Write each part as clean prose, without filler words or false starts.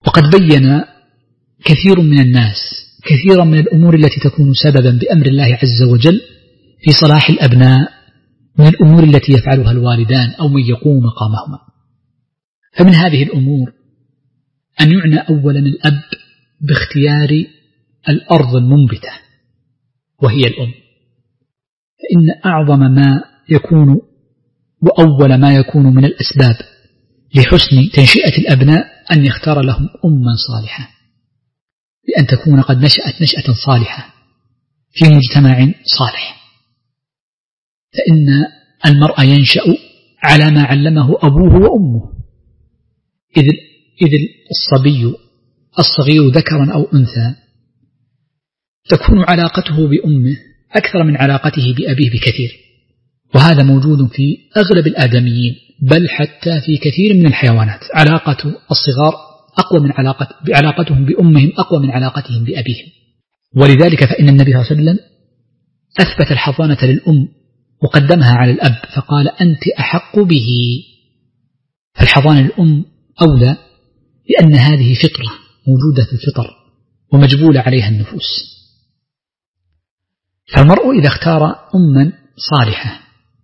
وقد بين كثير من الناس كثيرا من الأمور التي تكون سببا بأمر الله عز وجل في صلاح الأبناء من الأمور التي يفعلها الوالدان أو من يقوم مقامهما. فمن هذه الأمور أن يعنى أولا الأب باختيار الأرض المنبتة وهي الأم، فإن أعظم ما يكون وأول ما يكون من الأسباب لحسن تنشئة الأبناء أن يختار لهم أما صالحة، بأن تكون قد نشأت نشأة صالحة في مجتمع صالح. فإن المرء ينشأ على ما علمه أبوه وأمه، إذ الصبي الصغير ذكرا أو أنثى تكون علاقته بأمه أكثر من علاقته بأبيه بكثير، وهذا موجود في أغلب الآدميين، بل حتى في كثير من الحيوانات. علاقة الصغار أقوى من علاقتهم بأمهم أقوى من علاقتهم بأبيهم. ولذلك فإن النبي صلى الله عليه وسلم أثبت الحضانة للأم وقدمها على الأب، فقال أنت أحق به. فالحضانة للأم أولى، لأن هذه فطرة موجودة في الفطر ومجبولة عليها النفوس. فالمرء إذا اختار أما صالحة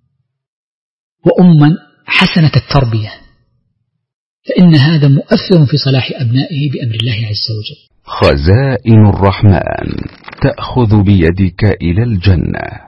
وأما حسنة التربية فإن هذا مؤثر في صلاح أبنائه بأمر الله عز وجل. خزائن الرحمن تأخذ بيدك إلى الجنة.